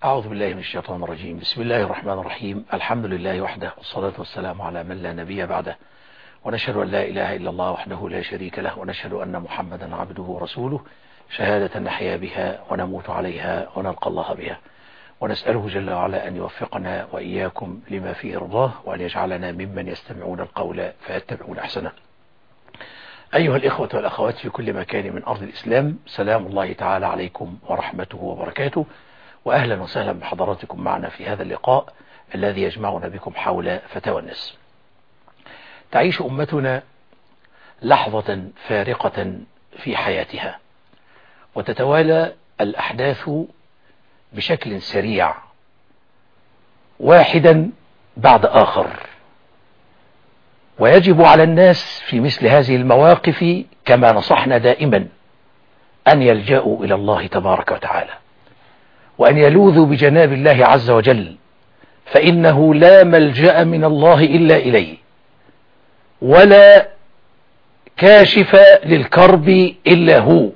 أعوذ بالله من الشيطان الرجيم. بسم الله الرحمن الرحيم. الحمد لله وحده، والصلاة والسلام على من لا نبي بعده، ونشهد أن لا إله إلا الله وحده لا شريك له، ونشهد أن محمدا عبده ورسوله، شهادة نحيا بها ونموت عليها ونلقى الله بها، ونسأله جل وعلا أن يوفقنا وإياكم لما فيه رضاه، وأن يجعلنا ممن يستمعون القول فيتبعون أحسنه. أيها الإخوة والأخوات في كل مكان من أرض الإسلام، سلام الله تعالى عليكم ورحمته وبركاته، وأهلا وسهلا بحضراتكم معنا في هذا اللقاء الذي يجمعنا بكم حول فتاوى الناس. تعيش أمتنا لحظة فارقة في حياتها، وتتوالى الأحداث بشكل سريع واحدا بعد آخر، ويجب على الناس في مثل هذه المواقف كما نصحنا دائما أن يلجأوا إلى الله تبارك وتعالى، وأن يلوذوا بجناب الله عز وجل، فإنه لا ملجأ من الله إلا إليه، ولا كاشف للكرب إلا هو.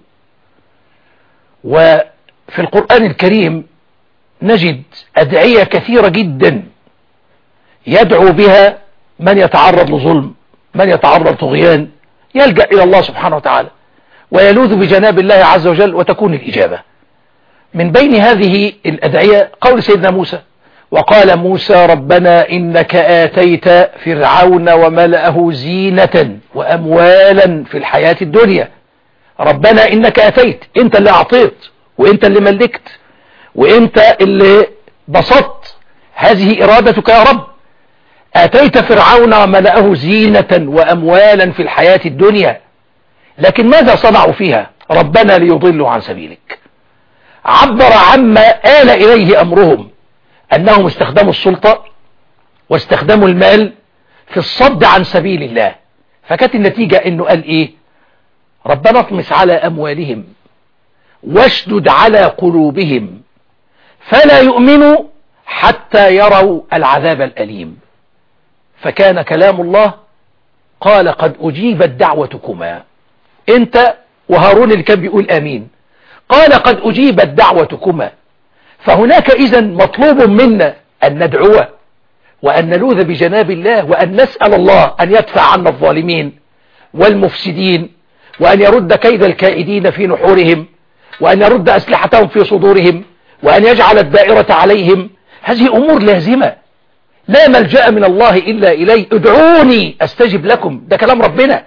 وفي القرآن الكريم نجد أدعية كثيرة جدا يدعو بها من يتعرض لظلم، من يتعرض طغيان، يلجأ إلى الله سبحانه وتعالى ويلوذ بجناب الله عز وجل وتكون الإجابة. من بين هذه الأدعية قول سيدنا موسى: وقال موسى ربنا إنك آتيت فرعون وملأه زينة وأموالا في الحياة الدنيا. ربنا إنك آتيت، أنت اللي أعطيت، وأنت اللي ملكت، وأنت اللي بسطت، هذه إرادتك يا رب. آتيت فرعون وملأه زينة وأموالا في الحياة الدنيا، لكن ماذا صنعوا فيها؟ ربنا ليضلوا عن سبيلك. عبر عما آل إليه أمرهم، أنهم استخدموا السلطة واستخدموا المال في الصد عن سبيل الله، فكانت النتيجة أنه قال إيه؟ ربنا اطمس على أموالهم واشدد على قلوبهم فلا يؤمنوا حتى يروا العذاب الأليم. فكان كلام الله قال قد أجيبت دعوتكما، أنت وهارون اللي كان بيقول آمين، قال قد أجيبت دعوتكما. فهناك إذن مطلوب منا أن ندعو وأن نلوذ بجناب الله، وأن نسأل الله أن يدفع عنا الظالمين والمفسدين، وأن يرد كيد الكائدين في نحورهم، وأن يرد أسلحتهم في صدورهم، وأن يجعل الدائرة عليهم. هذه أمور لازمة، لا ملجأ من الله إلا إليه. ادعوني أستجب لكم، ده كلام ربنا.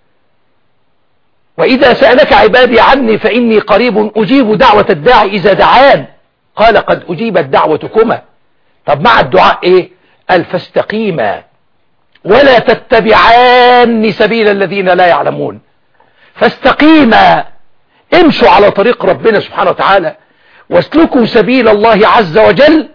وإذا سألك عبادي عني فإني قريب أجيب دعوة الداعي إذا دعان. قال قد أجيبت دعوتكما. طب مع الدعاء إيه؟ قال فاستقيما ولا تتبعان سبيل الذين لا يعلمون. فاستقيما، امشوا على طريق ربنا سبحانه وتعالى، واسلكوا سبيل الله عز وجل،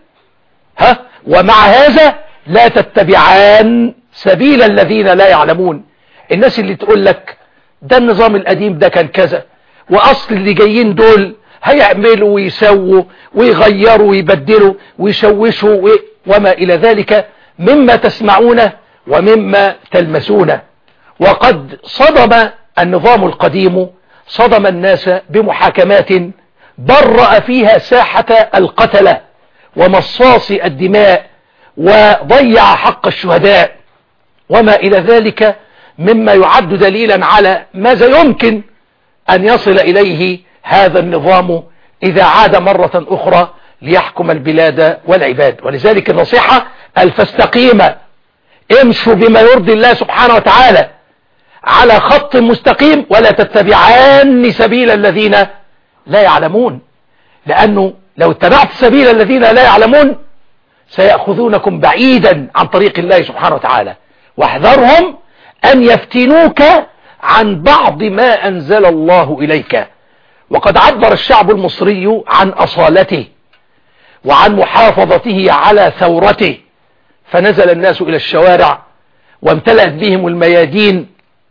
ومع هذا لا تتبعان سبيل الذين لا يعلمون. الناس اللي تقول لك ده النظام القديم ده كان كذا، وأصل اللي جايين دول هيعملوا ويسووا ويغيروا ويبدلوا ويشوشوا وما إلى ذلك مما تسمعونه ومما تلمسونه. وقد صدم النظام القديم، صدم الناس بمحاكمات برأ فيها ساحة القتلة ومصاص الدماء، وضيع حق الشهداء وما إلى ذلك، مما يعد دليلا على ماذا يمكن أن يصل إليه هذا النظام إذا عاد مرة أخرى ليحكم البلاد والعباد. ولذلك النصيحة: فاستقيم، امشوا بما يرضي الله سبحانه وتعالى على خط مستقيم، ولا تتبعان سبيل الذين لا يعلمون، لأنه لو اتبعت سبيل الذين لا يعلمون سيأخذونكم بعيدا عن طريق الله سبحانه وتعالى. واحذرهم أن يفتنوك عن بعض ما أنزل الله إليك. وقد عبر الشعب المصري عن أصالته وعن محافظته على ثورته، فنزل الناس إلى الشوارع وامتلأت بهم الميادين،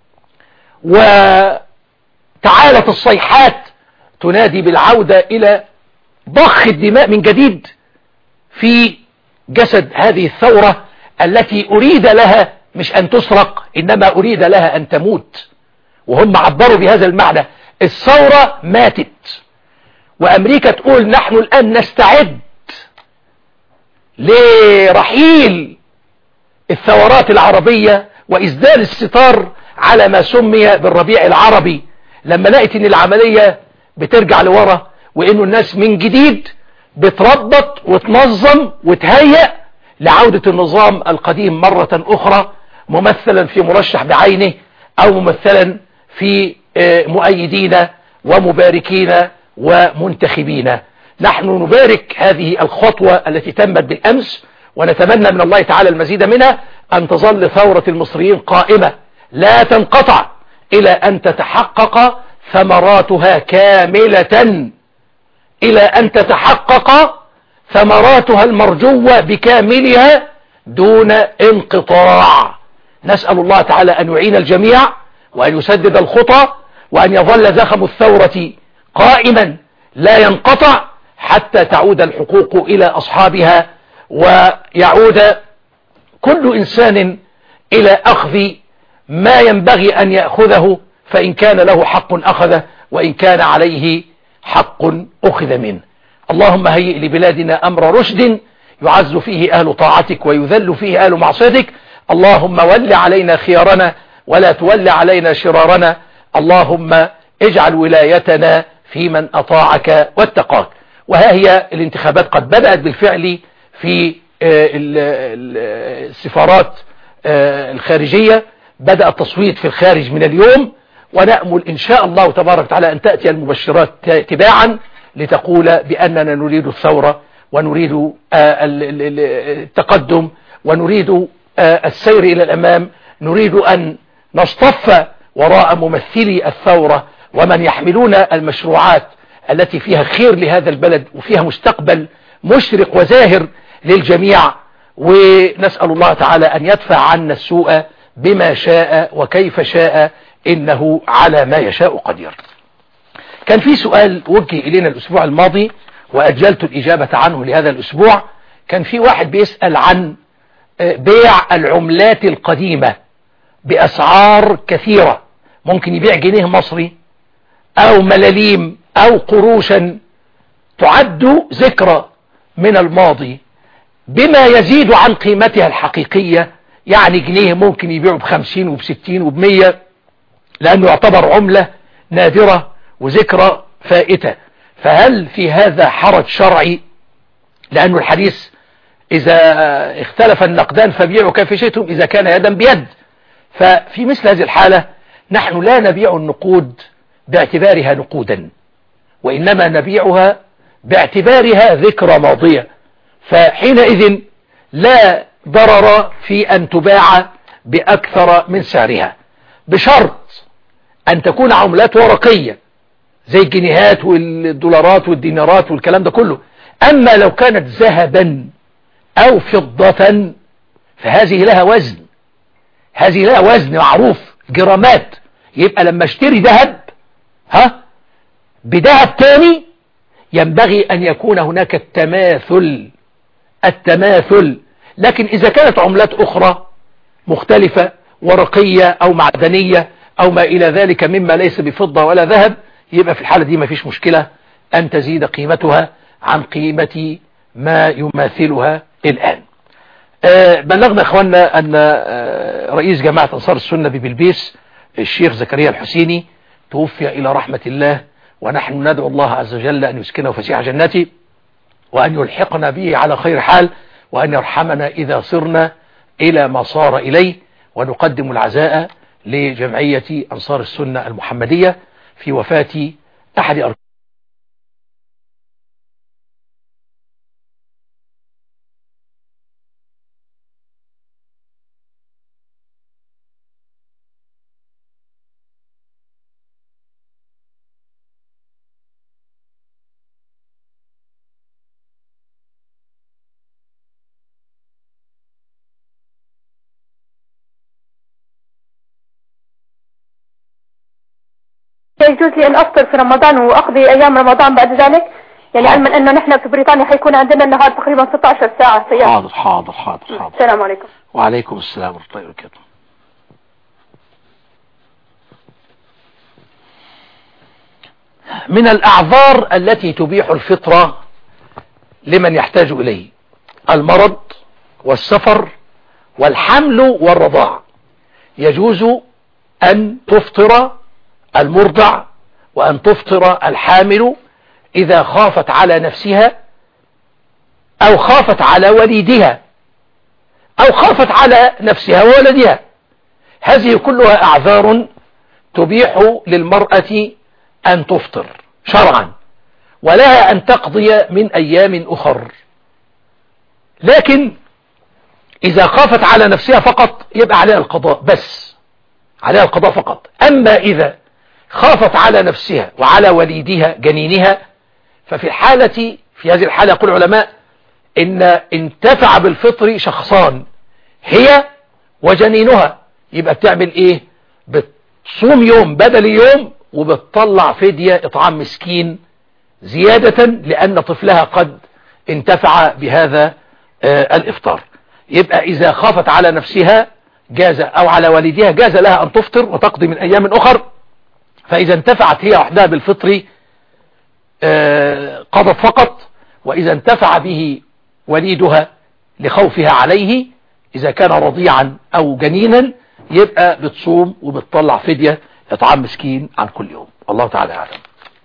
وتعالت الصيحات تنادي بالعودة إلى ضخ الدماء من جديد في جسد هذه الثورة التي أريد لها مش أن تسرق، إنما أريد لها أن تموت. وهم عبروا بهذا المعنى: الثورة ماتت، وأمريكا تقول نحن الآن نستعد لرحيل الثورات العربية وإسدال الستار على ما سمي بالربيع العربي، لما لقيت ان العملية بترجع لورا، وانه الناس من جديد بتربط وتنظم وتهيأ لعودة النظام القديم مرة اخرى، ممثلا في مرشح بعينه او ممثلا في مؤيدين ومباركين ومنتخبين. نحن نبارك هذه الخطوة التي تمت بالأمس، ونتمنى من الله تعالى المزيد منها، أن تظل ثورة المصريين قائمة لا تنقطع إلى أن تتحقق ثمراتها كاملة، إلى أن تتحقق ثمراتها المرجوة بكاملها دون انقطاع. نسأل الله تعالى أن يعين الجميع وأن يسدد الخطى، وأن يظل زخم الثورة قائما لا ينقطع حتى تعود الحقوق إلى أصحابها، ويعود كل إنسان إلى أخذ ما ينبغي أن يأخذه، فإن كان له حق أخذه، وإن كان عليه حق أخذ منه. اللهم هيئ لبلادنا أمر رشد يعز فيه أهل طاعتك ويذل فيه أهل معصيتك. اللهم ول علينا خيارنا ولا تول علينا شرارنا. اللهم اجعل ولايتنا في من أطاعك واتقاك. وها هي الانتخابات قد بدأت بالفعل في السفارات الخارجية، بدأ التصويت في الخارج من اليوم، ونأمل إن شاء الله تبارك وتعالى أن تأتي المبشرات تباعا لتقول بأننا نريد الثورة، ونريد التقدم، ونريد السير إلى الأمام، نريد أن نصطف وراء ممثلي الثورة ومن يحملون المشروعات التي فيها خير لهذا البلد وفيها مستقبل مشرق وزاهر للجميع. ونسأل الله تعالى أن يدفع عنا السوء بما شاء وكيف شاء، إنه على ما يشاء قدير. كان في سؤال وجه إلينا الأسبوع الماضي وأجلت الإجابة عنه لهذا الأسبوع. كان في واحد بيسأل عن بيع العملات القديمة بأسعار كثيرة، ممكن يبيع جنيه مصري أو ملاليم أو قروشا تعد ذكرى من الماضي بما يزيد عن قيمتها الحقيقية. يعني جنيه ممكن يبيعه ب50 وب60 وب100، لأنه يعتبر عملة نادرة وذكرى فائتة. فهل في هذا حرج شرعي؟ لأنه الحديث إذا اختلف النقدان فبيعوا كيف شئتم إذا كان يدا بيد. ففي مثل هذه الحالة نحن لا نبيع النقود باعتبارها نقودا، وإنما نبيعها باعتبارها ذكرى ماضية. فحينئذ لا ضرر في أن تباع بأكثر من سعرها، بشرط أن تكون عملات ورقية زي الجنيهات والدولارات والدينارات والكلام ده كله. أما لو كانت ذهبا أو فضة فهذه لها وزن، هذه لها وزن معروف جرامات. يبقى لما اشتري ذهب بذهب تاني ينبغي أن يكون هناك التماثل. لكن إذا كانت عملات أخرى مختلفة ورقية أو معدنية أو ما إلى ذلك مما ليس بفضة ولا ذهب، يبقى في الحالة دي ما فيش مشكلة أن تزيد قيمتها عن قيمة ما يماثلها الآن. بلغنا أخواننا أن رئيس جماعة أنصار السنة ببلبيس الشيخ زكريا الحسيني توفي إلى رحمة الله، ونحن ندعو الله عز وجل أن يسكنه فسيح جنته، وأن يلحقنا به على خير حال، وأن يرحمنا إذا صرنا إلى ما صار إليه. ونقدم العزاء لجمعية أنصار السنة المحمدية في وفاة أحد أركان يجوز لي أن أفطر في رمضان وأقضي أيام رمضان بعد ذلك، يعني علما أنه نحن في بريطانيا حيكون عندنا النهار تقريبا 16 ساعة صيام. حاضر. السلام عليكم. وعليكم السلام ورحمة الله وبركاته. من الأعذار التي تبيح الفطرة لمن يحتاج إليه المرض والسفر والحمل والرضاع يجوز أن تفطر المرضع وأن تفطر الحامل إذا خافت على نفسها أو خافت على وليدها أو خافت على نفسها وولدها. هذه كلها أعذار تبيح للمرأة أن تفطر شرعا، ولها أن تقضي من أيام أخر. لكن إذا خافت على نفسها فقط يبقى عليها القضاء، بس عليها القضاء فقط. أما إذا خافت على نفسها وعلى وليدها جنينها ففي هذه الحالة يقول العلماء إن انتفع بالفطر شخصان، هي وجنينها، يبقى بتعمل إيه؟ بتصوم يوم بدل يوم وبتطلع فدية إطعام مسكين زيادة لأن طفلها قد انتفع بهذا الإفطار. يبقى إذا خافت على نفسها جاز أو على والدها جاز لها أن تفطر وتقضي من أيام أخر. فإذا انتفعت هي وحدها بالفطر قضت فقط، وإذا انتفع به وليدها لخوفها عليه إذا كان رضيعا أو جنينا يبقى بتصوم وبتطلع فدية إطعام مسكين عن كل يوم. الله تعالى أعلم.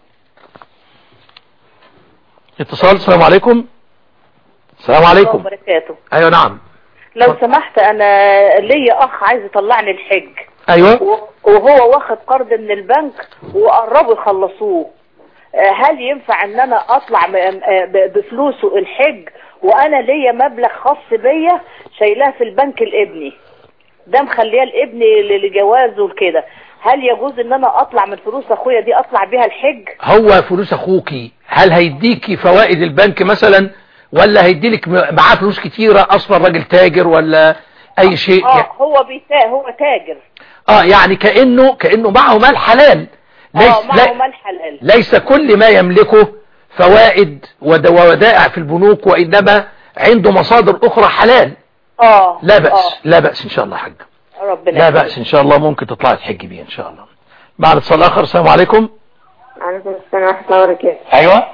اتصال. السلام عليكم. السلام عليكم. وبركاته. أيوة نعم. لو سمحت أنا ليا أخ عايز يطلعني الحج. أيوة. وهو واخد قرض من البنك وقربوا يخلصوه، هل ينفع ان انا اطلع بفلوسه الحج وانا ليا مبلغ خاص بيا شايلاه في البنك لابني، ده مخليه لابني لجوازه وكده، هل يجوز ان انا اطلع من فلوس اخويا دي اطلع بيها الحج؟ هو فلوس اخوكي هل هيديكي فوائد البنك مثلا ولا هيديلك معاه فلوس كتيرة اصلا راجل تاجر ولا اي شيء؟ هو تاجر. يعني كأنه معه مال حلال. معه مال حلال. ليس كل ما يملكه فوائد وودائع في البنوك، وإنما عنده مصادر أخرى حلال. لا بأس. لا بأس إن شاء الله حج. لا بأس إن شاء الله، ممكن تطلع تحج بيه إن شاء الله. معنا اتصال آخر. السلام عليكم. وعليكم السلام ورحمة الله وبركاته. أيوة.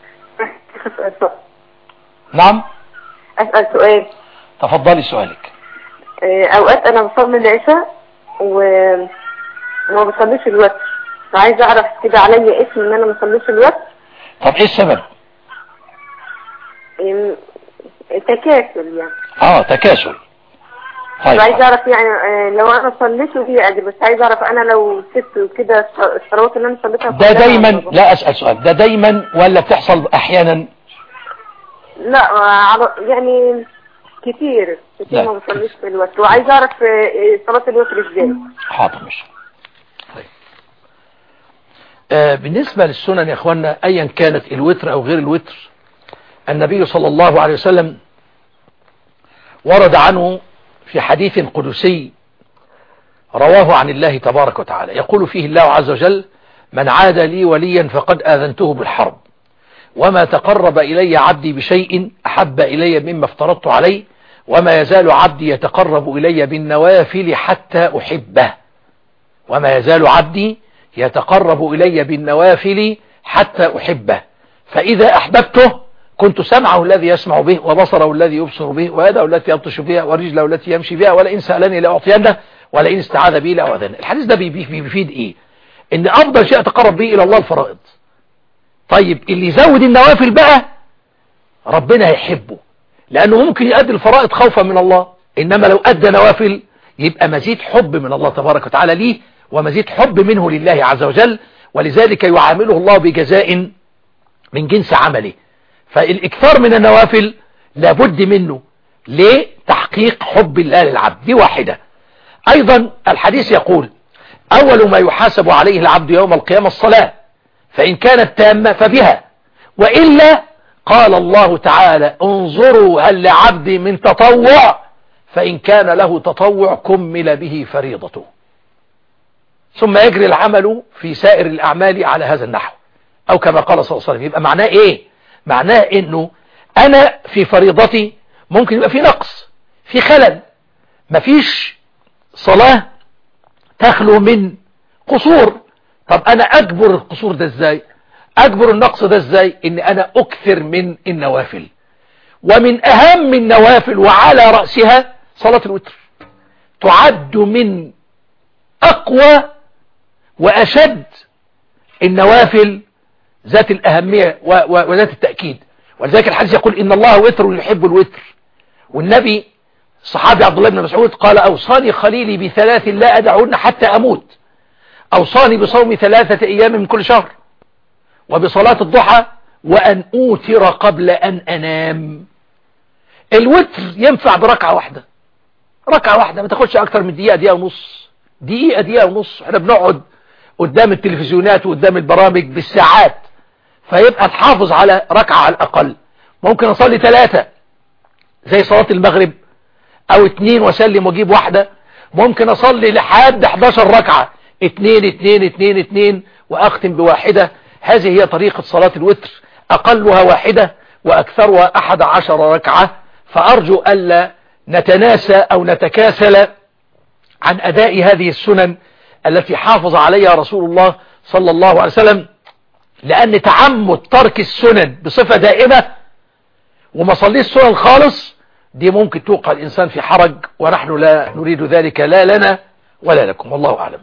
نعم. أسأل سؤال. تفضلي سؤالك. أوقات أنا بصلي العشاء وما بصليش الوتر، فعايز أعرف كده عليا اسم إن أنا ما بصليش الوتر. طب إيه السبب؟ تكاسل يعني. تكاسل. طيب. عايز أعرف يعني لو أنا صليته فيه أجر، بس عايز أعرف أنا لو سبت كده الصلوات اللي أنا صليتها ده دايما. لا أسأل سؤال، ده دايما ولا بتحصل أحيانا؟ لا يعني كتير ما بصليش في الوتر، وعايز أعرف صلاة الوتر إزاي. حاضر مش طيب. بالنسبة للسنن يا اخوانا ايا كانت الوتر او غير الوتر، النبي صلى الله عليه وسلم ورد عنه في حديث قدسي رواه عن الله تبارك وتعالى، يقول فيه الله عز وجل: من عاد لي وليا فقد آذنته بالحرب، وما تقرب إلي عبدي بشيء أحب إلي مما افترضت عليه، وما يزال عبدي يتقرب إلي بالنوافل حتى أحبه. وما يزال عبدي يتقرب إلي بالنوافل حتى أحبه، فإذا أحببته كنت سمعه الذي يسمع به، وبصره الذي يبصر به، ويده التي يبطش بها، ورجله التي يمشي بها، ولئن سألني لأعطينه، ولئن استعاذ بي لأعوذنه. الحديث ده بيفيد إيه؟ إن أفضل شيء تقرب به إلى الله الفرائض. طيب اللي يزود النوافل بقى ربنا يحبه، لأنه ممكن يؤدي الفرائض خوفا من الله، إنما لو أدى نوافل يبقى مزيد حب من الله تبارك وتعالى ليه، ومزيد حب منه لله عز وجل، ولذلك يعامله الله بجزاء من جنس عمله. فالإكثار من النوافل لابد منه لتحقيق حب الله للعبد. دي واحدة. أيضا الحديث يقول: أول ما يحاسب عليه العبد يوم القيامة الصلاة، فإن كانت تامة فبها، وإلا قال الله تعالى: انظروا هل لعبدي من تطوع، فإن كان له تطوع كمل به فريضته، ثم يجري العمل في سائر الأعمال على هذا النحو، أو كما قال صلى الله عليه وسلم. يبقى معناه إيه؟ معناه إنه أنا في فريضتي ممكن يبقى في نقص، في خلل، مفيش صلاة تخلو من قصور. طب أنا أجبر القصور ده إزاي؟ أجبر النقص ده إزاي؟ إن أنا أكثر من النوافل. ومن أهم النوافل وعلى رأسها صلاة الوتر، تعد من أقوى وأشد النوافل ذات الأهمية وذات التأكيد. ولذلك الحديث يقول إن الله وتر يحب الوتر. والنبي الصحابي عبد الله بن مسعود قال أوصاني خليلي بثلاث لا أدعهن حتى أموت، أوصاني بصوم 3 أيام من كل شهر، وبصلاة الضحى، وأن أوتر قبل أن أنام. الوتر ينفع بركعة واحدة، ركعة واحدة ما تاخدش أكتر من دقيقة، دقيقة ونص، دقيقة ونص. احنا بنقعد قدام التلفزيونات وقدام البرامج بالساعات، فيبقى تحافظ على ركعة على الأقل. ممكن أصلي 3 زي صلاة المغرب، أو 2 وسلم وجيب واحدة. ممكن أصلي لحد 11 ركعة، 2 2 2 2 وأختم بواحدة. هذه هي طريقة صلاة الوتر، أقلها 1 وأكثرها 11 ركعة. فأرجو ألا نتناسى أو نتكاسل عن أداء هذه السنن التي حافظ عليها رسول الله صلى الله عليه وسلم، لأن تعمد ترك السنن بصفة دائمة وما صليش السنن خالص دي ممكن توقع الإنسان في حرج، ونحن لا نريد ذلك لا لنا ولا لكم، والله أعلم.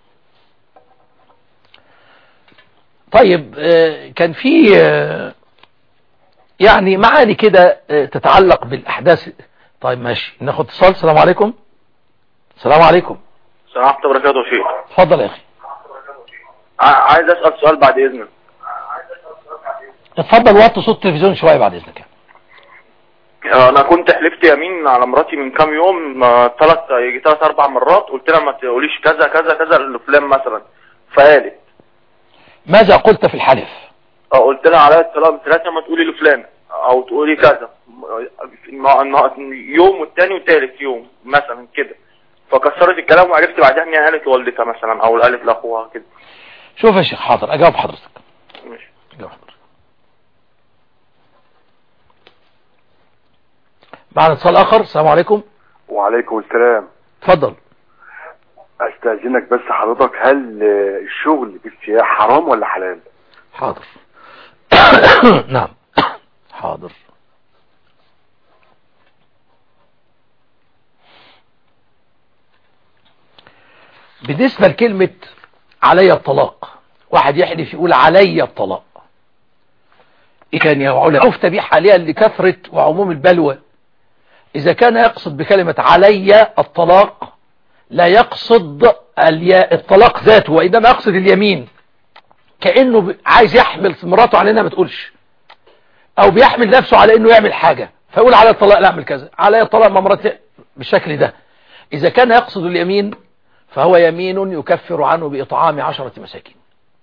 طيب كان في يعني معاني كده تتعلق بالأحداث. طيب ماشي، ناخد اتصال. السلام عليكم. السلام عليكم. السلام عليكم وبركاته يا شيخ. اتفضل يا أخي. عايز أسأل سؤال بعد إذنك. اتفضل، وطي صوت التلفزيون شوية بعد إذنك. أنا كنت حلفت يمين على مراتي من كام يوم، يجي 3-4 مرات، قلت لها ما تقوليش كذا كذا كذا لفلان مثلا، فقالت. ماذا قلت في الحلف؟ قلت لها على الطلاق 3 ما تقولي لفلان او تقولي كذا، يوم والتاني والتالت يوم مثلا كده، فكسرت الكلام وعرفت بعدها ان هي قالت لوالدتها مثلا او قالت لاخوها كده. شوف يا شيخ، حاضر اجاوب حضرتك. ماشي. اجاوب حضرتك. معنا اتصال اخر. السلام عليكم. وعليكم السلام. اتفضل. استاذنك بس حضرتك، هل الشغل بالسياحة حرام ولا حلال؟ حاضر. نعم حاضر. بالنسبة لكلمة علي الطلاق، واحد يحلف يقول علي الطلاق، إيه كان يا علماء يفتى حاليا لكثرة وعموم البلوى. إذا كان يقصد بكلمة علي الطلاق لا يقصد الطلاق ذاته، وإنما يقصد اليمين، كأنه عايز يحمل مراته على انها ما تقولش، او بيحمل نفسه على انه يعمل حاجة فيقول على الطلاق لا اعمل كذا، على الطلاق ما مراتي بالشكل ده. اذا كان يقصد اليمين فهو يمين يكفر عنه بإطعام 10 مساكين،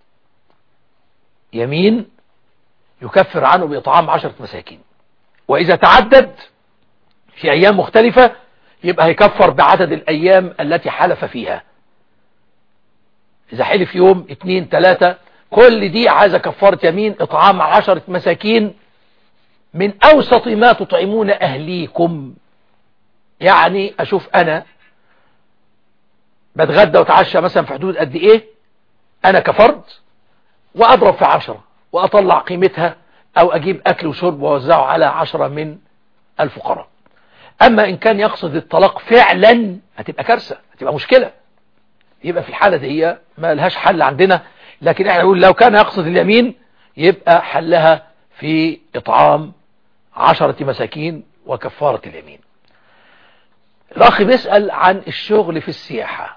يمين يكفر عنه بإطعام 10 مساكين. واذا تعدد في ايام مختلفة يبقى هيكفر بعدد الايام التي حلف فيها. اذا حلف يوم 2 3 كل دي عايزة كفارة يمين إطعام 10 مساكين من أوسط ما تطعمون أهليكم. يعني أشوف أنا بتغدى وتعشى مثلا في حدود قد إيه أنا كفرد، وأضرب في 10 وأطلع قيمتها، أو أجيب أكل وشرب ووزعه على 10 من الفقراء. أما إن كان يقصد الطلاق فعلا هتبقى كارثة، هتبقى مشكلة، يبقى في الحالة دي ما لهاش حل عندنا. لكن احنا نقول لو كان يقصد اليمين يبقى حلها في إطعام 10 مساكين وكفارة اليمين. الأخ بيسأل عن الشغل في السياحة.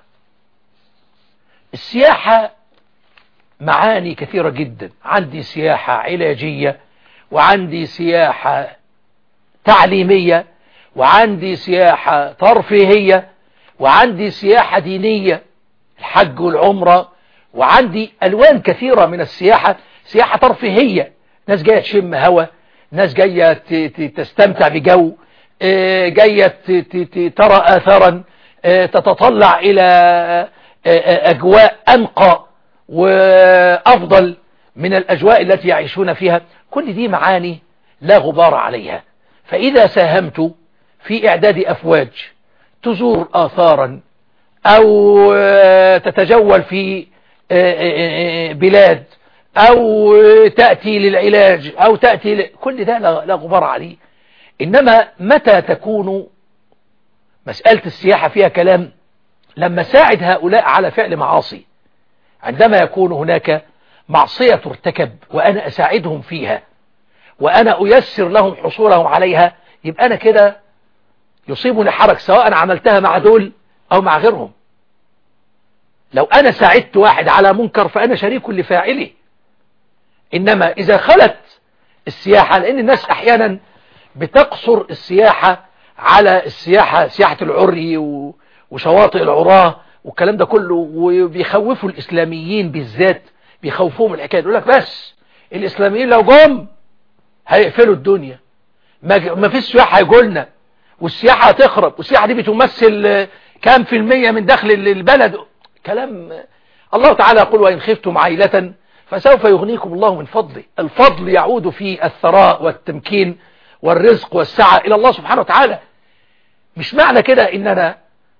السياحة معاني كثيرة جدا، عندي سياحة علاجية، وعندي سياحة تعليمية، وعندي سياحة ترفيهية، وعندي سياحة دينية الحج والعمرة، وعندي ألوان كثيرة من السياحة. سياحة ترفيهية، ناس جاية تشم هوا، ناس جاية تستمتع بجو، جاية ترى آثارا، تتطلع إلى أجواء أنقى وأفضل من الأجواء التي يعيشون فيها. كل دي معاني لا غبار عليها. فإذا ساهمت في إعداد أفواج تزور آثارا أو تتجول في بلاد أو تأتي للعلاج أو تأتي كل ده لا غبار عليه. إنما متى تكون مسألة السياحة فيها كلام؟ لما ساعد هؤلاء على فعل معاصي، عندما يكون هناك معصية ترتكب وأنا أساعدهم فيها وأنا أيسر لهم حصولهم عليها، يبقى أنا كده يصيبني حرج، سواء عملتها مع دول أو مع غيرهم. لو أنا ساعدت واحد على منكر فأنا شريك لفاعله. إنما إذا خلت السياحة، لأن الناس أحيانا بتقصر السياحة على سياحة العري وشواطئ العراه والكلام ده كله، وبيخوفوا الإسلاميين بالذات، بيخوفوهم الحكاية، يقول لك بس الإسلاميين لو جم هيقفلوا الدنيا، ما فيش سياحة هيجولنا، والسياحة هتخرب، والسياحة دي بتمثل كام في المية من دخل البلد. كلام الله تعالى يقول: وإن خفتم عيلة فسوف يغنيكم الله من فضله. الفضل يعود في الثراء والتمكين والرزق والسعة إلى الله سبحانه وتعالى. مش معنى كده إن أنا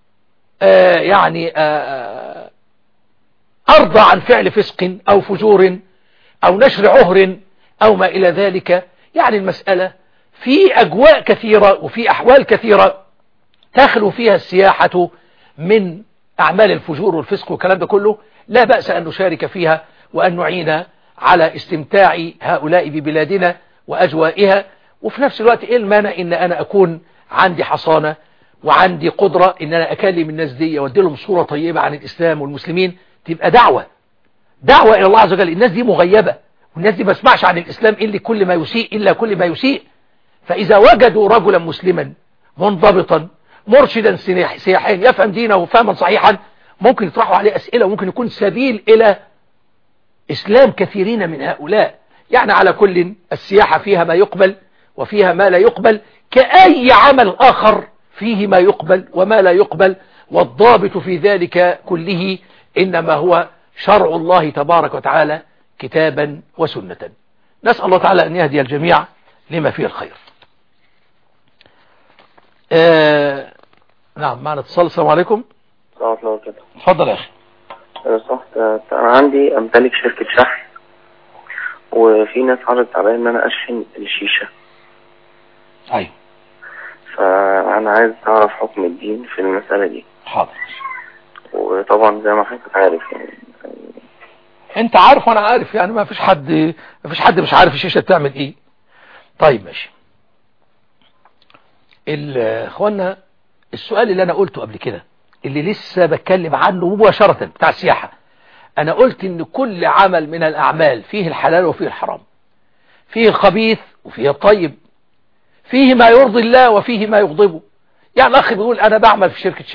أرضى عن فعل فسق أو فجور أو نشر عهر أو ما إلى ذلك. يعني المسألة في أجواء كثيرة وفي أحوال كثيرة تخلو فيها السياحة من أعمال الفجور والفسق والكلام ده كله، لا بأس أن نشارك فيها وأن نعين على استمتاع هؤلاء ببلادنا وأجوائها. وفي نفس الوقت إيه المانع إن أنا أكون عندي حصانة وعندي قدرة إن أنا أكلم الناس دي وأدي لهم صورة طيبة عن الإسلام والمسلمين، تبقى دعوة إلى الله عز وجل. الناس دي مغيبة، والناس دي ما اسمعش عن الإسلام إلا كل ما يسيء. فإذا وجدوا رجلا مسلما منضبطا مرشدا سياحيا يفهم دينه فهما صحيحا، ممكن يطرحوا عليه أسئلة، وممكن يكون سبيل إلى إسلام كثيرين من هؤلاء. يعني على كل السياحة فيها ما يقبل وفيها ما لا يقبل، كأي عمل آخر فيه ما يقبل وما لا يقبل، والضابط في ذلك كله إنما هو شرع الله تبارك وتعالى كتابا وسنة. نسأل الله تعالى أن يهدي الجميع لما فيه الخير. نعم، معنا اتصال. السلام عليكم. السلام عليكم. اتفضل يا أخي. أنا عندي أمتلك شركة شحن، وفي ناس عرضت عليا إن أنا أشحن الشيشة. أيوه. فأنا عايز أعرف حكم الدين في المسألة دي. حاضر. وطبعا زي ما حضرتك عارف يعني أنت عارف وأنا عارف، يعني ما فيش حد مش عارف الشيشة بتعمل إيه. طيب ماشي. اخوانا، السؤال اللي أنا قلته قبل كده اللي لسه بتكلم عنه مباشرة بتاع السياحة، أنا قلت إن كل عمل من الأعمال فيه الحلال وفيه الحرام، فيه الخبيث وفيه الطيب، فيه ما يرضي الله وفيه ما يغضبه. يعني الأخ بيقول أنا بعمل في شركة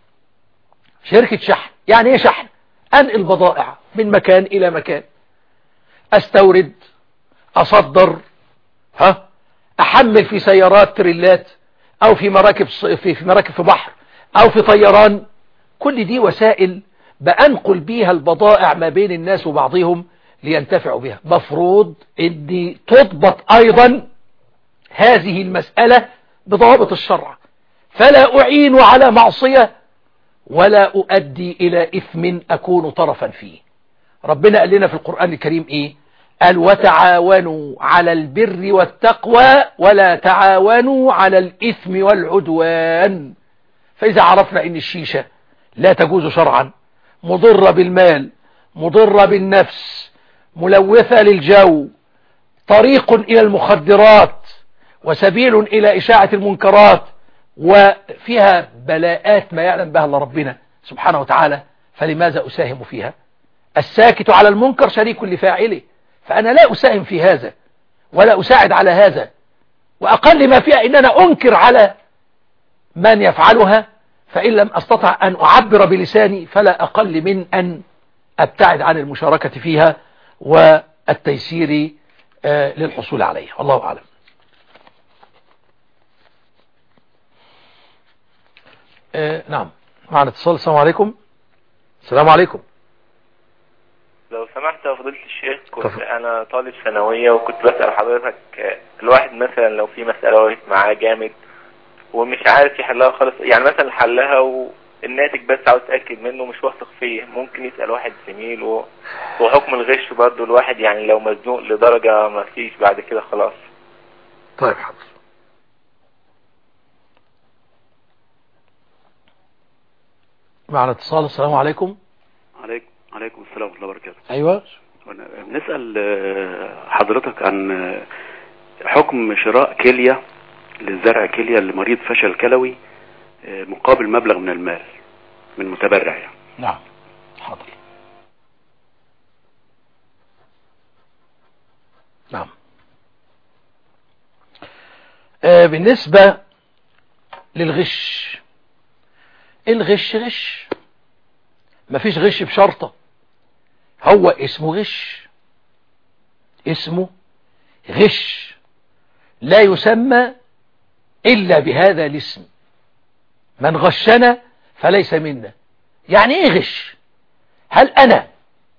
شحن. يعني إيه شحن؟ أنقل بضائع من مكان إلى مكان، أستورد، أصدر، أحمل في سيارات تريلات، أو في مراكب في بحر، أو في طيران. كل دي وسائل بأنقل بيها البضائع ما بين الناس وبعضهم لينتفعوا بها. مفروض أن تضبط أيضا هذه المسألة بضوابط الشرع، فلا أعين على معصية ولا أؤدي إلى إثم أكون طرفا فيه. ربنا قال لنا في القرآن الكريم إيه؟ قال: وتعاونوا على البر والتقوى ولا تعاونوا على الإثم والعدوان. فإذا عرفنا إن الشيشة لا تجوز شرعا، مضرة بالمال، مضرة بالنفس، ملوثة للجو، طريق إلى المخدرات، وسبيل إلى إشاعة المنكرات، وفيها بلاءات ما يعلم بها الله ربنا سبحانه وتعالى، فلماذا أساهم فيها؟ الساكت على المنكر شريك لفاعله، فأنا لا أساهم في هذا ولا أساعد على هذا، وأقل ما فيها إن أنا أنكر على من يفعلها، فإن لم أستطع أن أعبر بلساني فلا أقل من أن أبتعد عن المشاركة فيها والتيسير للحصول عليها. والله أعلم. نعم، معنا اتصال. السلام عليكم. السلام عليكم. لو سمحت يا فضيلة الشيخ، كنت أنا طالب ثانوية وكنت بسأل حضرتك، الواحد مثلا لو في مسألة وقفت معاه جامد ومش عارف يحلها خالص، يعني مثلا حلها والناتج بس عاوز أتأكد منه مش واثق فيه، ممكن يسأل واحد زميله. وحكم الغش برضه الواحد يعني لو مزنوق لدرجة ما فيش بعد كده خلاص. طيب حاضر. معنا اتصال. السلام عليكم. عليكم السلام ورحمة الله وبركاته. ايوه، بنسأل حضرتك عن حكم شراء كلية للزرع كلية لمريض فشل كلوي مقابل مبلغ من المال من متبرع يعني. نعم، حاضر. نعم. بالنسبة للغش، الغش غش، مفيش غش بشرطة، هو اسمه غش، اسمه غش، لا يسمى إلا بهذا الاسم. من غشنا فليس منا. يعني ايه غش؟ هل أنا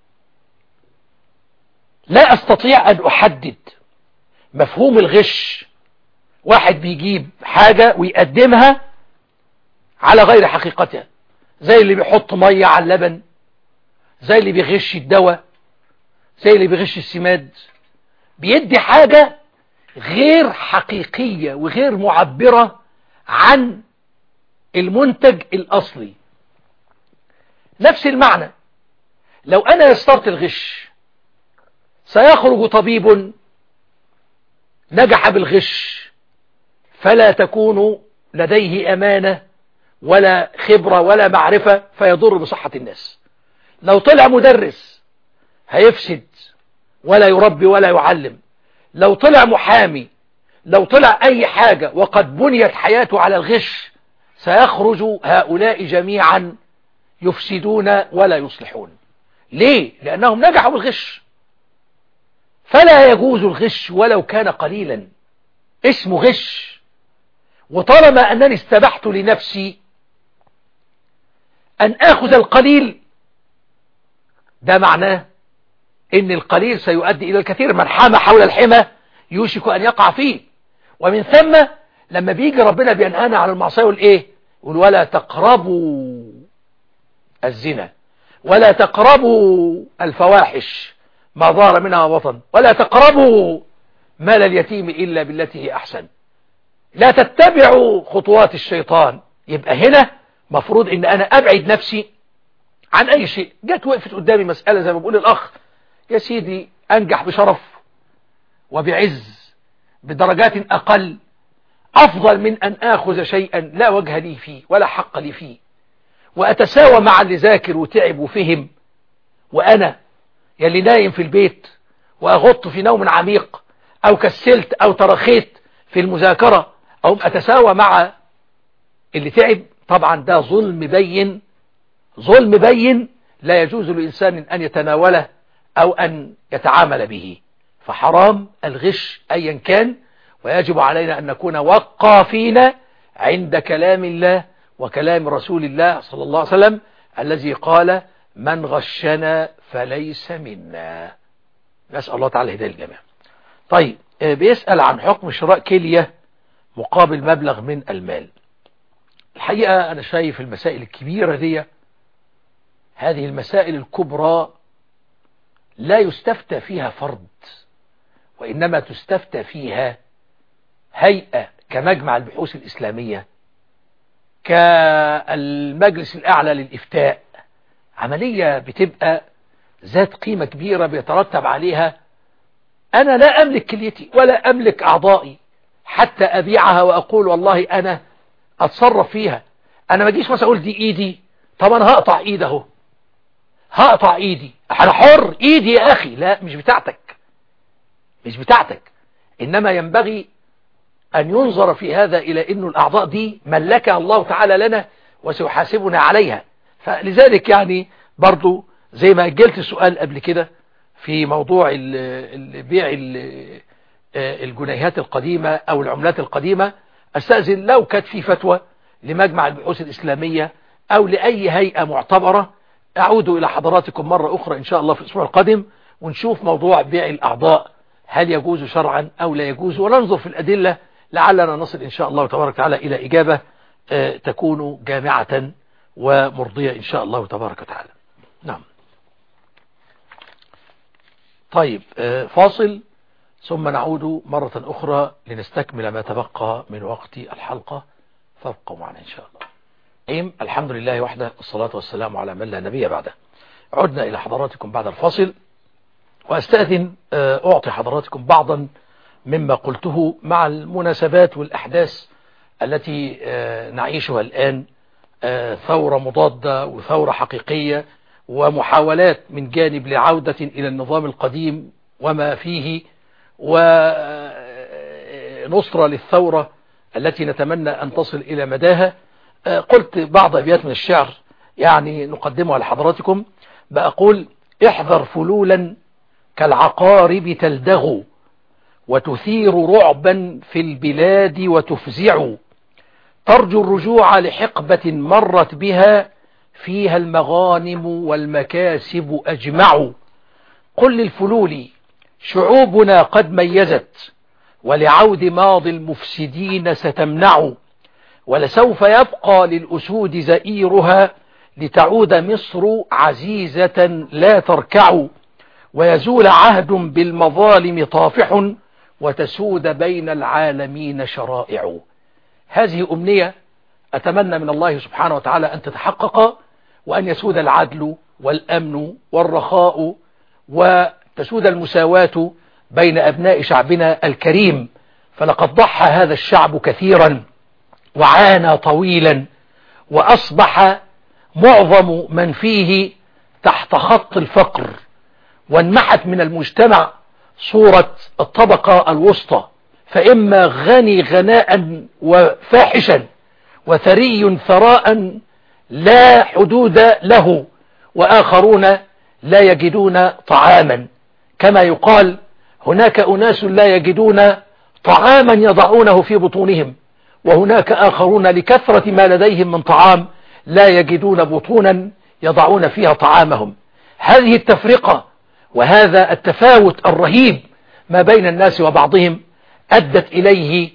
لا أستطيع أن أحدد مفهوم الغش؟ واحد بيجيب حاجة ويقدمها على غير حقيقتها، زي اللي بيحط مية على اللبن، زي اللي بيغش الدواء، زي اللي بيغش السماد، بيدي حاجة غير حقيقية وغير معبرة عن المنتج الأصلي. نفس المعنى، لو أنا يسرت الغش سيخرج طبيب نجح بالغش فلا تكون لديه أمانة ولا خبرة ولا معرفة فيضر بصحة الناس. لو طلع مدرس هيفسد ولا يربي ولا يعلم. لو طلع محامي، لو طلع أي حاجة وقد بنيت حياته على الغش سيخرج هؤلاء جميعا يفسدون ولا يصلحون. ليه؟ لأنهم نجحوا بالغش. فلا يجوز الغش ولو كان قليلا، اسمه غش. وطالما أنني استبحت لنفسي أن أخذ القليل، ده معناه إن القليل سيؤدي إلى الكثير. من حام حول الحمى يوشك أن يقع فيه. ومن ثم لما بيجي ربنا بينهانا عن المعصية يقول إيه؟ يقول ولا تقربوا الزنا ولا تقربوا الفواحش ما ظهر منها وبطن ولا تقربوا مال اليتيم إلا بالتي هي أحسن. لا تتبعوا خطوات الشيطان. يبقى هنا مفروض ان انا ابعد نفسي عن اي شيء. جت وقفت قدامي مسألة زي ما بقول الاخ، يا سيدي انجح بشرف وبعز بدرجات اقل افضل من ان اخذ شيئا لا وجه لي فيه ولا حق لي فيه، واتساوى مع اللي ذاكر وتعب وفهم، وانا يلي نايم في البيت واغط في نوم عميق او كسلت او ترخيت في المذاكرة او اتساوى مع اللي تعب. طبعا ده ظلم بين، ظلم بين لا يجوز لإنسان أن يتناوله أو أن يتعامل به. فحرام الغش أيا كان، ويجب علينا أن نكون وقافين عند كلام الله وكلام رسول الله صلى الله عليه وسلم الذي قال من غشنا فليس منا. نسأل الله تعالى هداية الجميع. طيب، بيسأل عن حكم شراء كلية مقابل مبلغ من المال. الحقيقة أنا شايف المسائل الكبيرة دي، هذه المسائل الكبرى لا يستفتى فيها فرد، وإنما تستفتى فيها هيئة كمجمع البحوث الإسلامية، كالمجلس الأعلى للإفتاء. عملية بتبقى ذات قيمة كبيرة بيترتب عليها. أنا لا أملك كليتي ولا أملك أعضائي حتى أبيعها وأقول والله أنا أتصرف فيها. أنا ما جيش مثلا أقول دي إيدي، طب أنا هقطع إيد أهو، هقطع إيدي، أنا حر، إيدي يا أخي. لا، مش بتاعتك، مش بتاعتك. إنما ينبغي أن ينظر في هذا إلى أنه الأعضاء دي ملكها الله تعالى لنا وسيحاسبنا عليها. فلذلك يعني برضو زي ما أجلت السؤال قبل كده في موضوع بيع الجنيهات القديمة أو العملات القديمة، أستأذن لو كانت في فتوى لمجمع البحوث الإسلامية أو لأي هيئة معتبرة أعود إلى حضراتكم مرة أخرى إن شاء الله في الأسبوع القادم، ونشوف موضوع بيع الأعضاء هل يجوز شرعا أو لا يجوز، وننظر في الأدلة لعلنا نصل إن شاء الله تبارك وتعالى إلى إجابة تكون جامعة ومرضية إن شاء الله تبارك وتعالى. نعم. طيب، فاصل ثم نعود مرة أخرى لنستكمل ما تبقى من وقت الحلقة، فابقوا معنا إن شاء الله. الحمد لله وحده، الصلاة والسلام على من لا نبي بعده. عدنا إلى حضراتكم بعد الفاصل، وأستأذن أعطي حضراتكم بعضا مما قلته مع المناسبات والأحداث التي نعيشها الآن، ثورة مضادة وثورة حقيقية ومحاولات من جانب لعودة إلى النظام القديم وما فيه، ونصرة للثورة التي نتمنى أن تصل إلى مداها. قلت بعض أبيات من الشعر يعني نقدمها لحضراتكم، بقول: احذر فلولا كالعقارب تلدغ، وتثير رعبا في البلاد وتفزع، ترجو الرجوع لحقبة مرت بها، فيها المغانم والمكاسب أجمع. قل للفلول شعوبنا قد ميزت، ولعود ماضي المفسدين ستمنع، ولسوف يبقى للأسود زئيرها، لتعود مصر عزيزة لا تركع، ويزول عهد بالمظالم طافح، وتسود بين العالمين شرائع. هذه أمنية أتمنى من الله سبحانه وتعالى أن تتحقق، وأن يسود العدل والأمن والرخاء، وتسود المساواة بين أبناء شعبنا الكريم. فلقد ضحى هذا الشعب كثيرا وعانى طويلا، وأصبح معظم من فيه تحت خط الفقر، وانمحت من المجتمع صورة الطبقة الوسطى، فإما غني غناء وفاحشا، وثري ثراء لا حدود له، وآخرون لا يجدون طعاما. كما يقال: هناك أناس لا يجدون طعاما يضعونه في بطونهم، وهناك آخرون لكثرة ما لديهم من طعام لا يجدون بطونا يضعون فيها طعامهم. هذه التفرقة وهذا التفاوت الرهيب ما بين الناس وبعضهم أدت إليه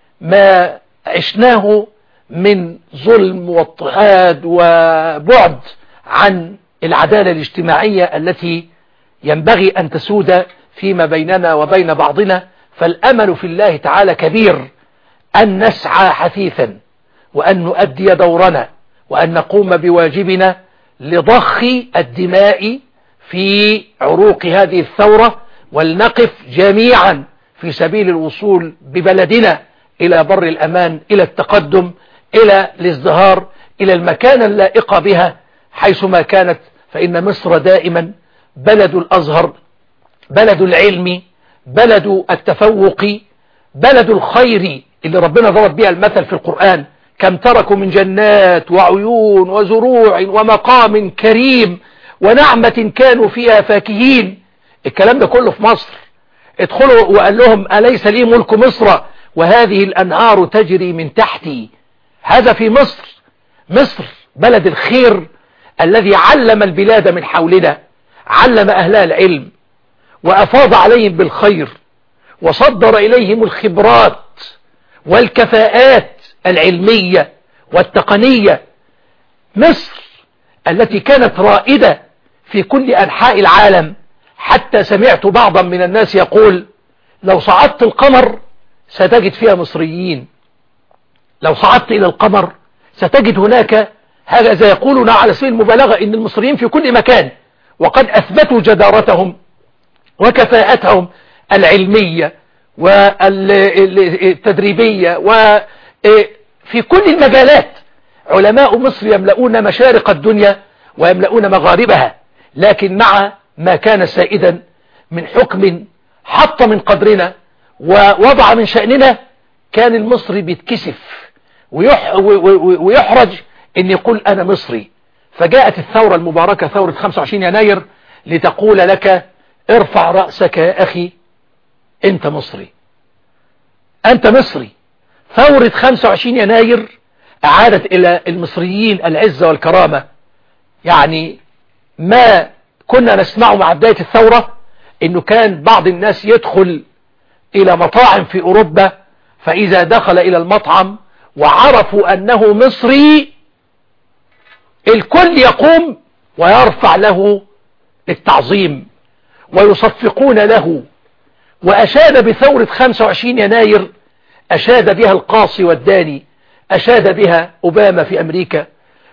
ما عشناه من ظلم واضطهاد وبعد عن العدالة الاجتماعية التي ينبغي أن تسود فيما بيننا وبين بعضنا. فالأمل في الله تعالى كبير أن نسعى حثيثا، وأن نؤدي دورنا، وأن نقوم بواجبنا لضخ الدماء في عروق هذه الثورة، ولنقف جميعا في سبيل الوصول ببلدنا إلى بر الأمان، إلى التقدم، إلى الازدهار، إلى المكان اللائق بها حيثما كانت. فإن مصر دائما بلد الأزهر، بلد العلم، بلد التفوق، بلد الخير اللي ربنا ضرب بها المثل في القرآن: كم تركوا من جنات وعيون وزروع ومقام كريم ونعمة كانوا فيها فاكهين. الكلام ده كله في مصر. ادخلوا وقال لهم: أليس لي ملك مصر وهذه الأنهار تجري من تحتي. هذا في مصر. مصر بلد الخير الذي علم البلاد من حولنا، علم أهلها العلم، وأفاض عليهم بالخير، وصدر إليهم الخبرات والكفاءات العلمية والتقنية. مصر التي كانت رائدة في كل أنحاء العالم، حتى سمعت بعضا من الناس يقول: لو صعدت القمر ستجد فيها مصريين، لو صعدت إلى القمر ستجد هناك. هذا يقولون على سبيل المبالغة إن المصريين في كل مكان، وقد أثبتوا جدارتهم وكفاءتهم العلمية والتدريبية، وفي كل المجالات علماء مصر يملؤون مشارق الدنيا ويملؤون مغاربها. لكن مع ما كان سائدا من حكم حط من قدرنا ووضع من شأننا، كان المصري بيتكسف ويحرج ان يقول انا مصري. فجاءت الثورة المباركة، ثورة 25 يناير، لتقول لك: ارفع رأسك يا اخي، انت مصري، انت مصري. ثورة 25 يناير اعادت الى المصريين العزة والكرامة. يعني ما كنا نسمعه مع بداية الثورة انه كان بعض الناس يدخل الى مطاعم في اوروبا، فاذا دخل الى المطعم وعرفوا انه مصري، الكل يقوم ويرفع له التعظيم ويصفقون له. وأشاد بثورة 25 يناير، أشاد بها القاصي والداني، أشاد بها أوباما في أمريكا،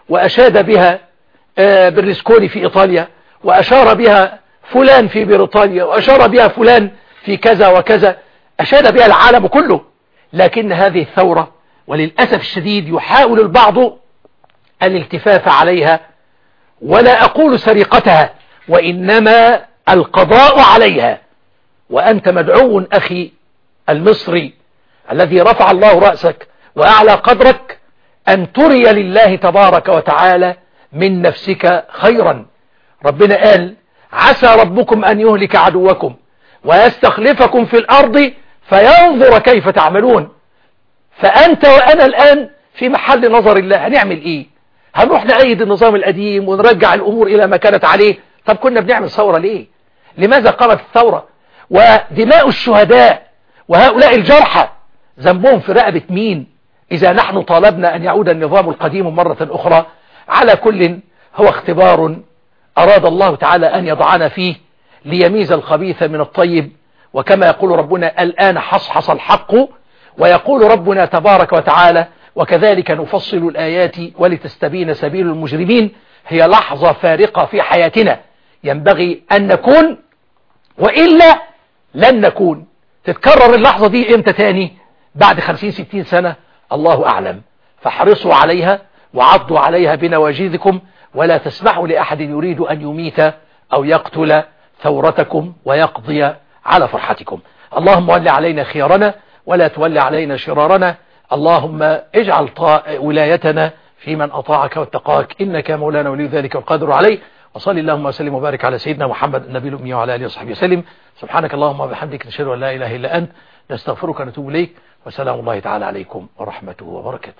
وأشاد بها برلسكوني في إيطاليا، وأشار بها فلان في بريطانيا، وأشار بها فلان في كذا وكذا، أشاد بها العالم كله. لكن هذه الثورة وللأسف الشديد يحاول البعض الالتفاف عليها، ولا أقول سرقتها، وإنما القضاء عليها. وأنت مدعو أخي المصري الذي رفع الله رأسك وأعلى قدرك أن تري لله تبارك وتعالى من نفسك خيرا. ربنا قال: عسى ربكم أن يهلك عدوكم ويستخلفكم في الأرض فينظر كيف تعملون. فأنت وأنا الآن في محل نظر الله. هنعمل إيه؟ هنروح نأيد النظام القديم ونرجع الأمور إلى ما كانت عليه؟ طب كنا بنعمل ثورة ليه؟ لماذا قامت الثورة؟ ودماء الشهداء وهؤلاء الجرحى ذنبهم في رقبة مين إذا نحن طالبنا أن يعود النظام القديم مرة أخرى؟ على كل هو اختبار أراد الله تعالى أن يضعنا فيه ليميز الخبيث من الطيب. وكما يقول ربنا: الآن حصحص الحق. ويقول ربنا تبارك وتعالى: وكذلك نفصل الآيات ولتستبين سبيل المجرمين. هي لحظة فارقة في حياتنا ينبغي أن نكون، وإلا لن نكون. تتكرر اللحظة دي إمتى تاني؟ بعد 50-60 سنة، الله أعلم. فاحرصوا عليها وعضوا عليها بنواجذكم، ولا تسمحوا لأحد يريد أن يميت أو يقتل ثورتكم ويقضي على فرحتكم. اللهم ول علينا خيارنا ولا تول علينا شرارنا. اللهم اجعل ولايتنا في من أطاعك واتقاك، إنك مولانا ولي ذلك والقادر عليه. وصلي اللهم وسلم وبارك على سيدنا محمد النبي الأمي وعلى آله وصحبه وسلم. سبحانك اللهم وبحمدك، نشهد أن لا إله إلا أنت، نستغفرك ونتوب إليك. وسلام الله تعالى عليكم ورحمته وبركاته.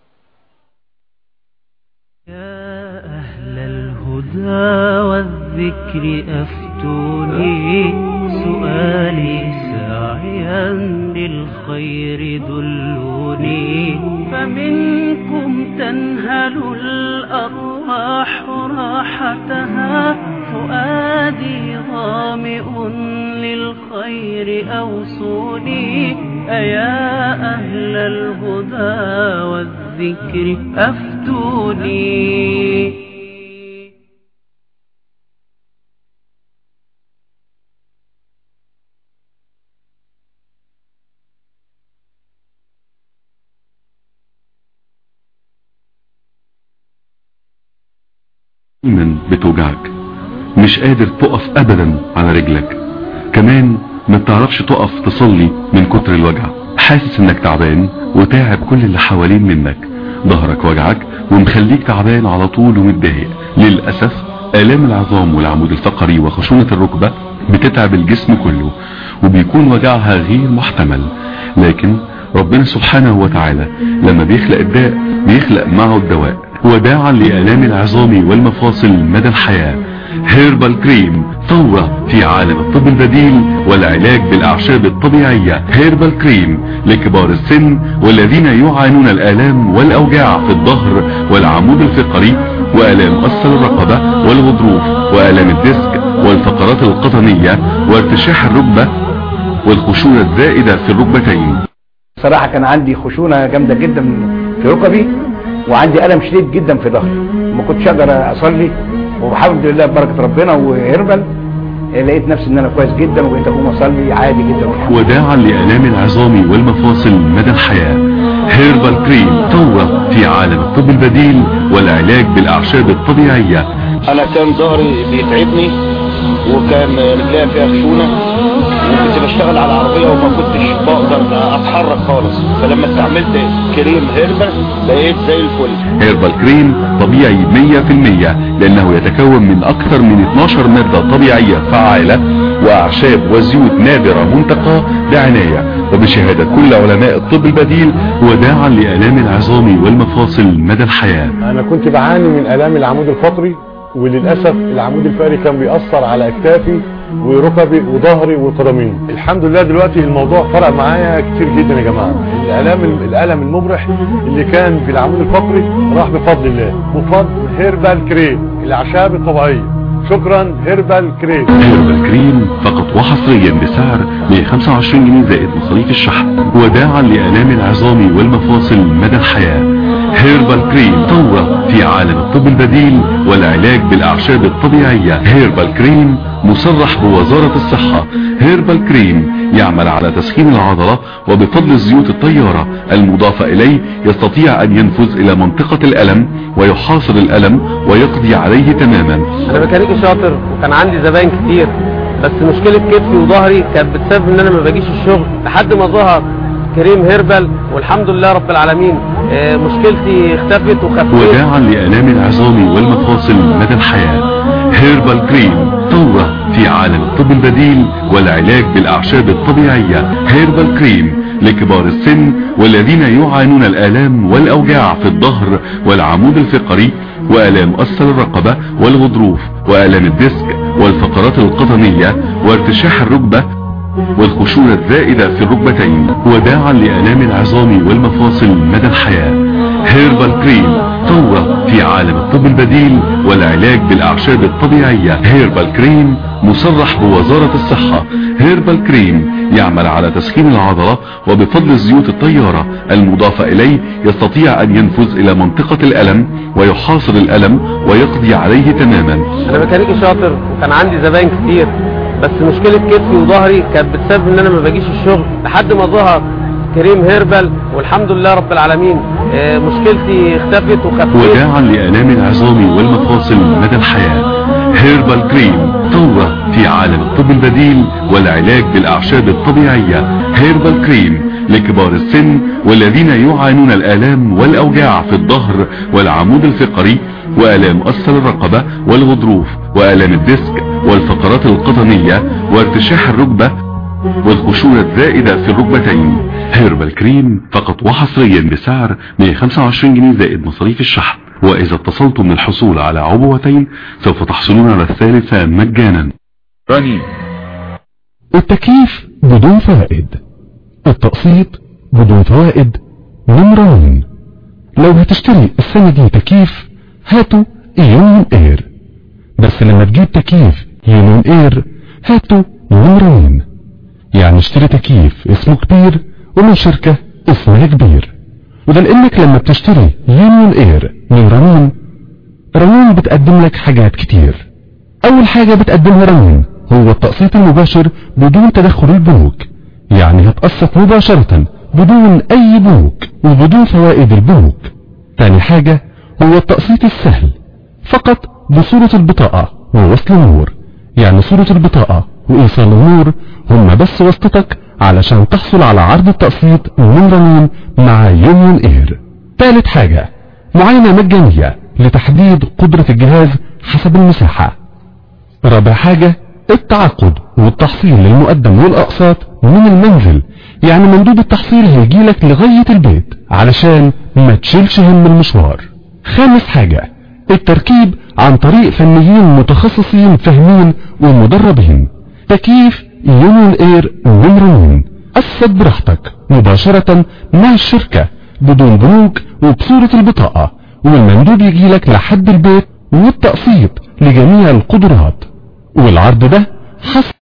يا أهل الهدى والذكر أفتوني، سؤالي ساعيا للخير دلوني، فمنكم تنهل الأرواح راحتها، فؤادي ظامئ للخير أوصوني. أيا أهل الهدى والذكر أفتوني. دايما بتوجعك، مش قادر تقف ابدا على رجلك، كمان ما بتعرفش تقف تصلي من كتر الوجع، حاسس انك تعبان وتاعب كل اللي حوالين منك، ظهرك وجعك ومخليك تعبان على طول ومتضايق. للأسف آلام العظام والعمود الفقري وخشونة الركبة بتتعب الجسم كله، وبيكون وجعها غير محتمل. لكن ربنا سبحانه وتعالى لما بيخلق الداء بيخلق معه الدواء. وداعا لآلام العظام والمفاصل مدى الحياة، هيربال كريم، ثورة في عالم الطب البديل والعلاج بالأعشاب الطبيعية. هيربال كريم لكبار السن والذين يعانون الآلام والأوجاع في الظهر والعمود الفقري، وآلام أسفل الرقبة والغضروف، وآلام الديسك والفقرات القطنية، وارتشاح الركبة والخشونة الزائدة في الركبتين. صراحة كان عندي خشونة جامدة جدا في ركبي، وعندي ألم شديد جدا في ظهري، ما كنتش اقدر اصلي، والحمد لله ببركة ربنا وهيربال لقيت نفسي ان انا كويس جدا، وبقيت اقوم اصلي عادي جدا. وداعا لآلام العظام والمفاصل مدى الحياة، هيربال كريم، ثورة في عالم الطب البديل والعلاج بالأعشاب الطبيعية. انا كان ظهري بيتعبني، وكان رجليا فيها خشونة، وكنت بشتغل على العربية وما كنتش بقدر اتحرك خالص، فلما استعملت كريم هيربال بقيت زي الفل. هيربال كريم طبيعي 100%، لانه يتكون من اكثر من 12 مادة طبيعية فعالة واعشاب وزيوت نادرة منتقاة بعناية وبشهادة كل علماء الطب البديل. وداعا لآلام العظام والمفاصل مدى الحياة. انا كنت بعاني من آلام العمود الفقري، وللأسف العمود الفقري كان بيأثر على اكتافي وركبي وظهري وقدمي. الحمد لله دلوقتي الموضوع فرق معايا كتير جدا يا جماعة. الألم المبرح اللي كان في العمود الفقري راح بفضل الله، وفضل هيربال كريم الأعشاب الطبيعية. شكرا هيربال كريم. هيربال كريم فقط وحصريا بسعر 125 جنيه زائد مصاريف الشحن. وداعا لآلام العظام والمفاصل مدى الحياة، هيربال كريم، ثورة في عالم الطب البديل والعلاج بالأعشاب الطبيعية. هيربال كريم مصرح بوزارة الصحة. هيربال كريم يعمل على تسخين العضلة، وبفضل زيوت الطيارة المضافة إليه يستطيع أن ينفذ إلى منطقة الألم ويحاصر الألم ويقضي عليه تماما. أنا ميكانيكي شاطر وكان عندي زباين كتير، بس مشكلة كتفي وظهري كانت بتسبب ان انا ما باجيش الشغل، لحد ما ظهر كريم هيربال والحمد لله رب العالمين مشكلتي اختفت وخفت. وداعا لآلام العظام والمفاصل مدى الحياة. هيربال كريم، ثورة في عالم الطب البديل والعلاج بالأعشاب الطبيعية. هيربال كريم لكبار السن والذين يعانون الآلام والأوجاع في الظهر والعمود الفقري، وآلام أسفل الرقبة والغضروف، وآلام الديسك والفقرات القطنية، وارتشاح الركبة والخشونة الزائدة في الركبتين، وداعا لآلام العظام والمفاصل مدى الحياة. هيربال كريم، ثورة في عالم الطب البديل والعلاج بالأعشاب الطبيعية. هيربال كريم مصرح بوزارة الصحة. هيربال كريم يعمل على تسخين العضلة، وبفضل زيوت الطيارة المضافة إليه يستطيع أن ينفذ إلى منطقة الألم ويحاصر الألم ويقضي عليه تماما. أنا ميكانيكي شاطر وكان عندي زباين كتير، بس مشكلة كتفي وظهري كانت بتسبب ان انا ما باجيش الشغل، لحد ما ظهر كريم هيربال والحمد لله رب العالمين مشكلتي اختفت وخفت. وداعا لآلام العظام والمفاصل مدى الحياة. هيربال كريم، ثورة في عالم الطب البديل والعلاج بالأعشاب الطبيعية. هيربال كريم لكبار السن والذين يعانون الآلام والأوجاع في الظهر والعمود الفقري، وآلام أسفل الرقبة والغضروف، وآلام الديسك والفقرات القطنية، وارتشاح الركبة والخشونة الزائدة في الركبتين. هيربال كريم فقط وحصريا بسعر 125 جنيه زائد مصاريف الشحن، وإذا اتصلتم للحصول على عبوتين سوف تحصلون على الثالثة مجانا. التكييف بدون فوائد، التقسيط بدون فوائد، نمران. لو هتشتري السنة دي تكييف هاتوا يونيون اير، بس لما تجيب تكييف يونيون اير هاتوا نمران. يعني اشتري تكييف اسمه كبير ومن شركة اسمها كبير، وده لانك لما بتشتري يونيون اير من رنين، رنين بتقدم لك حاجات كتير. اول حاجة بتقدمها رنين هو التقسيط المباشر بدون تدخل البنوك، يعني هتقسط مباشرة بدون اي بنوك وبدون فوائد البنوك. تاني حاجة هو التقسيط السهل فقط بصورة البطاقة ووصل النور، يعني صورة البطاقة وإيصال النور هم بس واسطتك علشان تحصل على عرض التقسيط من رنين مع يونيون اير. ثالث حاجة معاينة مجانية لتحديد قدرة الجهاز حسب المساحة. رابع حاجة التعاقد والتحصيل للمقدم والأقساط من المنزل، يعني مندوب التحصيل هيجيلك لغاية البيت علشان ما تشيلش هم المشوار. خامس حاجة التركيب عن طريق فنيين متخصصين فاهمين ومدربين. تكييف يونيون اير من رنين، قسط براحتك مباشرة مع الشركة بدون بنوك وبصورة البطاقة، والمندوب يجيلك لحد البيت والتقسيط لجميع القدرات. والعرض ده حصل